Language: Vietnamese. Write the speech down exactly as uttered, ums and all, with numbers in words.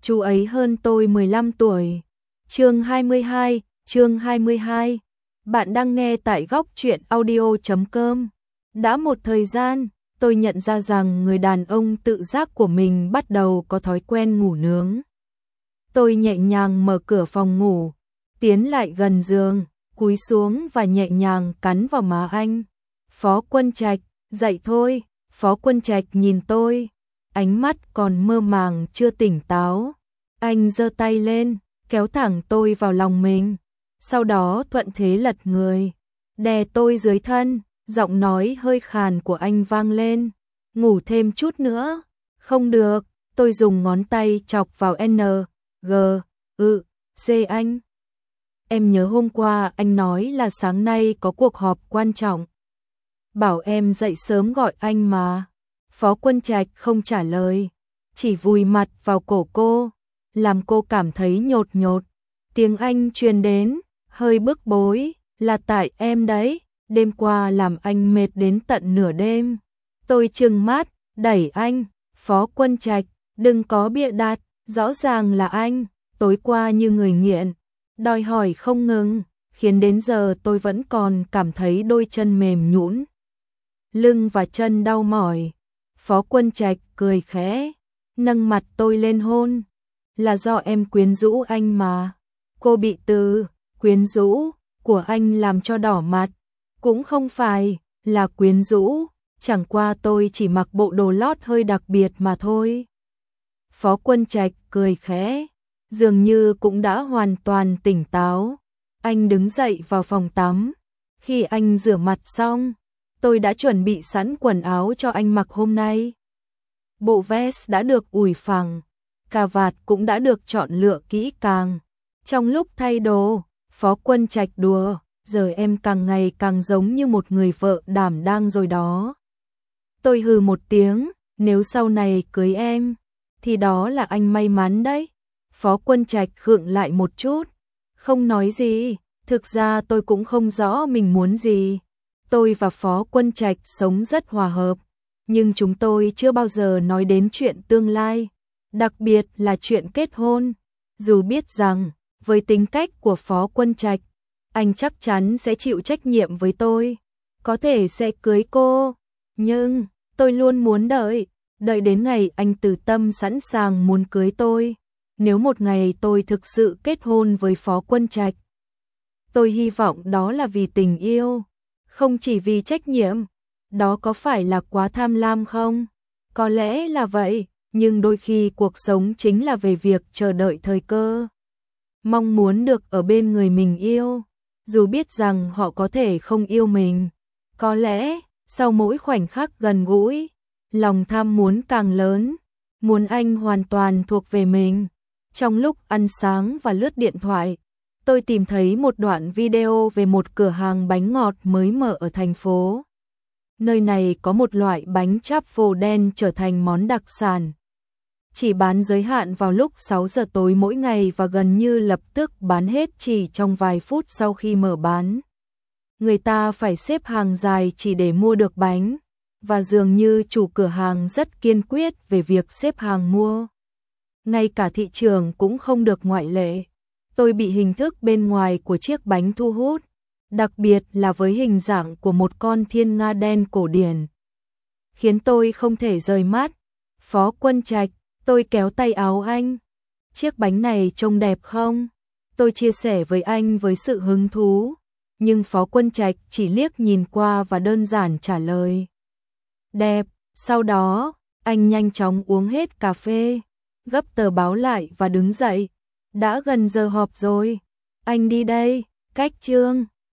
chú ấy hơn tôi mười lăm tuổi. Chương hai mươi hai, chương hai mươi hai. Bạn đang nghe tại góc truyện audio chấm com. Đã một thời gian, tôi nhận ra rằng người đàn ông tự giác của mình bắt đầu có thói quen ngủ nướng. Tôi nhẹ nhàng mở cửa phòng ngủ, tiến lại gần giường, cúi xuống và nhẹ nhàng cắn vào má anh. Phó Quân Trạch, dậy thôi. Phó Quân Trạch nhìn tôi, ánh mắt còn mơ màng chưa tỉnh táo. Anh giơ tay lên, kéo thẳng tôi vào lòng mình, sau đó thuận thế lật người, đè tôi dưới thân, giọng nói hơi khàn của anh vang lên. Ngủ thêm chút nữa. Không được, tôi dùng ngón tay chọc vào N, G, ư, C anh. Em nhớ hôm qua anh nói là sáng nay có cuộc họp quan trọng. Bảo em dậy sớm gọi anh mà. Phó Quân Trạch không trả lời, chỉ vùi mặt vào cổ cô, làm cô cảm thấy nhột nhột. Tiếng anh truyền đến, hơi bức bối, là tại em đấy, đêm qua làm anh mệt đến tận nửa đêm. Tôi trừng mắt, đẩy anh. Phó Quân Trạch, đừng có bịa đặt, rõ ràng là anh, tối qua như người nghiện, đòi hỏi không ngừng, khiến đến giờ tôi vẫn còn cảm thấy đôi chân mềm nhũn, lưng và chân đau mỏi. Phó Quân Trạch cười khẽ, nâng mặt tôi lên hôn. Là do em quyến rũ anh mà. Cô bị từ quyến rũ của anh làm cho đỏ mặt. Cũng không phải là quyến rũ, chẳng qua tôi chỉ mặc bộ đồ lót hơi đặc biệt mà thôi. Phó Quân Trạch cười khẽ, dường như cũng đã hoàn toàn tỉnh táo. Anh đứng dậy vào phòng tắm. Khi anh rửa mặt xong, tôi đã chuẩn bị sẵn quần áo cho anh mặc hôm nay. Bộ vest đã được ủi phẳng, cà vạt cũng đã được chọn lựa kỹ càng. Trong lúc thay đồ, Phó Quân Trạch đùa, giờ em càng ngày càng giống như một người vợ đảm đang rồi đó. Tôi hừ một tiếng, nếu sau này cưới em, thì đó là anh may mắn đấy. Phó Quân Trạch khựng lại một chút, không nói gì, thực ra tôi cũng không rõ mình muốn gì. Tôi và Phó Quân Trạch sống rất hòa hợp, nhưng chúng tôi chưa bao giờ nói đến chuyện tương lai, đặc biệt là chuyện kết hôn. Dù biết rằng, với tính cách của Phó Quân Trạch, anh chắc chắn sẽ chịu trách nhiệm với tôi, có thể sẽ cưới cô, nhưng tôi luôn muốn đợi, đợi đến ngày anh từ tâm sẵn sàng muốn cưới tôi. Nếu một ngày tôi thực sự kết hôn với Phó Quân Trạch, tôi hy vọng đó là vì tình yêu, không chỉ vì trách nhiệm. Đó có phải là quá tham lam không? Có lẽ là vậy, nhưng đôi khi cuộc sống chính là về việc chờ đợi thời cơ. Mong muốn được ở bên người mình yêu, dù biết rằng họ có thể không yêu mình. Có lẽ, sau mỗi khoảnh khắc gần gũi, lòng tham muốn càng lớn, muốn anh hoàn toàn thuộc về mình. Trong lúc ăn sáng và lướt điện thoại, tôi tìm thấy một đoạn video về một cửa hàng bánh ngọt mới mở ở thành phố. Nơi này có một loại bánh truffle đen trở thành món đặc sản. Chỉ bán giới hạn vào lúc sáu giờ tối mỗi ngày và gần như lập tức bán hết chỉ trong vài phút sau khi mở bán. Người ta phải xếp hàng dài chỉ để mua được bánh, và dường như chủ cửa hàng rất kiên quyết về việc xếp hàng mua. Ngay cả thị trường cũng không được ngoại lệ. Tôi bị hình thức bên ngoài của chiếc bánh thu hút, đặc biệt là với hình dạng của một con thiên nga đen cổ điển, khiến tôi không thể rời mắt. Phó Quân Trạch, tôi kéo tay áo anh. Chiếc bánh này trông đẹp không? Tôi chia sẻ với anh với sự hứng thú, nhưng Phó Quân Trạch chỉ liếc nhìn qua và đơn giản trả lời. Đẹp. Sau đó, anh nhanh chóng uống hết cà phê, gấp tờ báo lại và đứng dậy. Đã gần giờ họp rồi. Anh đi đây. Cách chương.